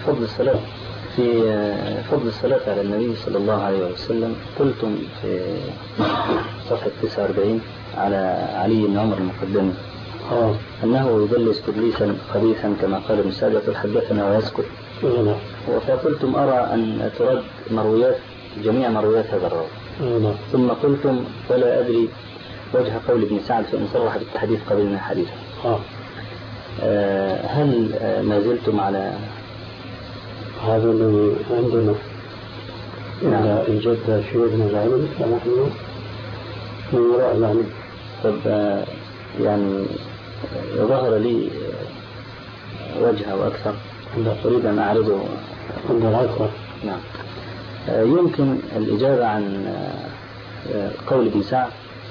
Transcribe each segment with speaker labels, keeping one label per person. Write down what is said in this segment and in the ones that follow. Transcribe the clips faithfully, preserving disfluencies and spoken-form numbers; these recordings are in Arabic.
Speaker 1: فضل الصلاة في فضل الصلاة على النبي صلى الله عليه وسلم قلتم في صفحة تسعة وأربعين على علي بن عمر المقدمي
Speaker 2: آه.
Speaker 1: أنه يدلس تدليسا خبيثا كما قال ابن سعد يقول حدثنا ويسكت.
Speaker 2: نعم.
Speaker 1: فقلتم أرى أن ترد مرويات جميع مرويات هذا الراوي.
Speaker 2: نعم.
Speaker 1: ثم قلتم ولا أدري وجه قول ابن سعد فإن صرح بالتحديث قبلنا حديثا.
Speaker 2: آه.
Speaker 1: آه هل آه ما زلتم على
Speaker 2: هذا الذي عندنا؟
Speaker 1: نعم.
Speaker 2: إذا انجد شيوخنا العلم فنحن من وراء العلم.
Speaker 1: طب آه يعني ظهر لي وجه أو أكثر أريد أن أعرضه. نعم. آه يمكن الإجابة عن آه قول ابن سعد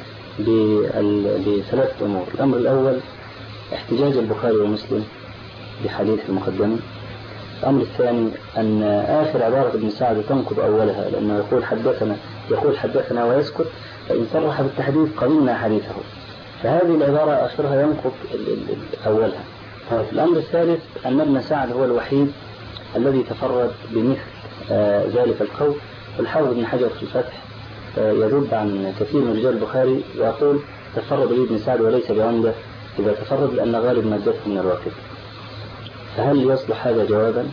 Speaker 1: بثلاثة أمور. الأمر الأول احتجاج البخاري ومسلم بحديث المقدمة. الأمر الثاني أن آخر عبارة ابن سعد تنقض أولها لأنه يقول حدثنا يقول حدثنا ويسكت فإن صرح بالتحديث قبلنا حديثه فهذه العبارة آخرها ينقض أولها. الأمر الثالث أن ابن سعد هو الوحيد الذي تفرد بمثل آه ذلك القول. والحافظ ابن حجر في الفتح آه يرد عن كثير من رجال البخاري ويقول تفرد به ابن سعد وليس بعمدة إذا تفرد لأن غالب مادته من الواقف. فهل يصلح هذا جوابا؟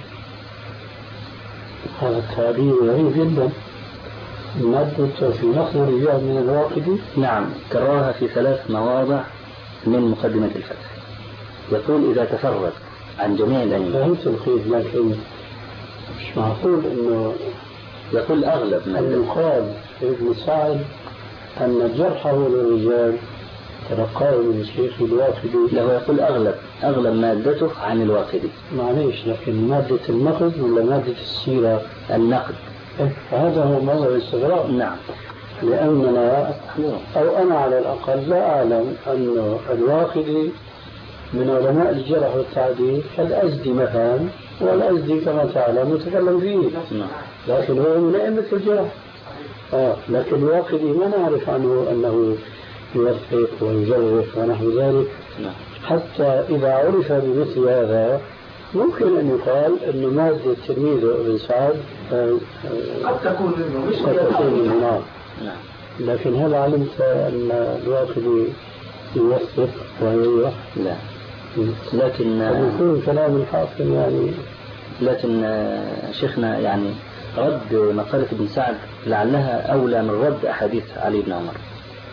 Speaker 2: هذا التعبير غريب جدا. مادة في نقل الرجال من الواقف.
Speaker 1: نعم كررها في ثلاث مواضع من مقدمة الفتح. يقول إذا تفرد عن جميع الأئمة.
Speaker 2: فهمت الخير لكن مش معقول إنه
Speaker 1: يقول أغلب
Speaker 2: ما يقال في ابن سعد أن جرحه للرجال تلقاه من الشيخ الواقدي.
Speaker 1: له يقول أغلب أغلب مادته عن الواقدي.
Speaker 2: معليش لكن مادة النقد ولا مادة السيرة؟
Speaker 1: النقد.
Speaker 2: إيه هذا هو موضوع الاستغراب.
Speaker 1: نعم.
Speaker 2: لأننا أو أنا على الأقل لا أعلم أن الواقدي من علماء الجرح والتعديل كالأزدي مثلا، والأزدي كما تعلم متكلم فيه.
Speaker 1: نعم.
Speaker 2: لكن هو من أئمة الجرح. آه لكن الواقدي ما نعرف عنه أنه يوثق ويجرح ونحو ذلك.
Speaker 1: نعم.
Speaker 2: حتى إذا عرف بمثل هذا ممكن أن يقال أن مادة تلميذه ابن سعد
Speaker 3: قد تكون منه مش
Speaker 2: منه.
Speaker 1: نعم.
Speaker 2: لكن هل علمت أن الواقدي يوثق ويجرح؟
Speaker 1: لا. لكن
Speaker 2: يكون كلام الحافظ يعني.
Speaker 1: لكن شيخنا يعني رد مقالة ابن سعد لعلها أولى من رد أحاديث علي بن عمر،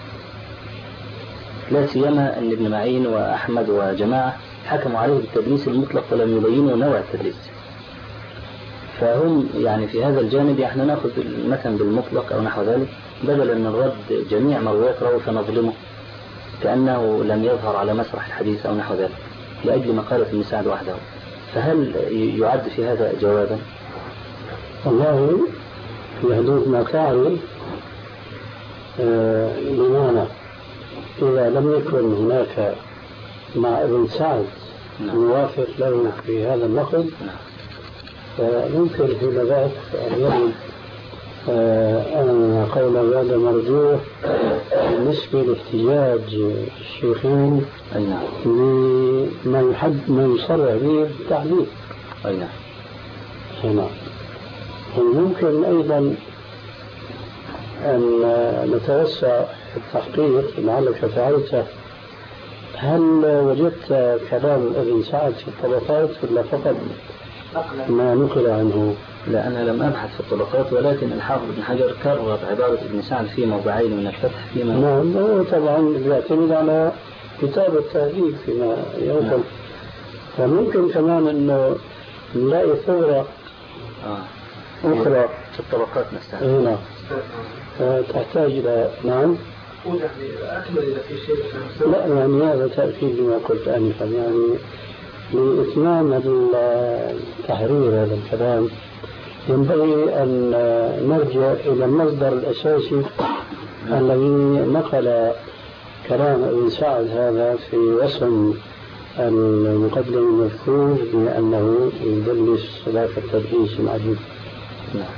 Speaker 1: لا سيما أن ابن معين وأحمد وجماعة حكموا عليه بالتدليس المطلق ولم يبينوا نوع التدليس. فهم يعني في هذا الجانب احنا ناخذ مثلا بالمطلق أو نحو ذلك بدلا من رد جميع مرويات راوي فنظلمه كأنه لم يظهر على مسرح الحديث أو نحو ذلك لأجل مقالة ابن سعد وحده. فهل يعد في هذا جوابا؟
Speaker 2: والله في حدود ما تعرف آه بمعنى إذا لم يكن هناك مع ابن سعد موافق له في هذا النقد فممكن في ذاك أن يجد أن قول هذا مرجوح بالنسبة لاحتجاج الشيخين لما يحد ما يصرح به بالتحديث.
Speaker 1: أي نعم.
Speaker 2: نعم. وممكن أيضا أن نتوسع في التحقيق لعلك فعلته. هل وجدت كلام ابن سعد في الطبقات ولا فقط ما نقل عنه؟
Speaker 1: لا أنا لم أبحث في الطبقات ولكن الحافظ ابن حجر كرر عبارة ابن سعد في موضعين من الفتح فيما
Speaker 2: نعم. هو طبعا يعتمد على كتاب التهذيب فيما يوصل. نعم. فممكن كمان أنه نلاقي ثغرة
Speaker 1: آه.
Speaker 2: أخرى
Speaker 1: في الطبقات نفسها.
Speaker 2: نعم. تحتاج إلى نعم.
Speaker 3: أكمل إذا في شيء.
Speaker 2: لا يعني هذا تأكيد لما قلت آنفا يعني لإتمام التحرير هذا الكلام ينبغي أن نرجع إلى المصدر الأساسي الذي نقل كلام ابن سعد هذا في وصم المقدم المذكور بأنه يدلس صلاة التدليس المعجوب.
Speaker 1: نعم.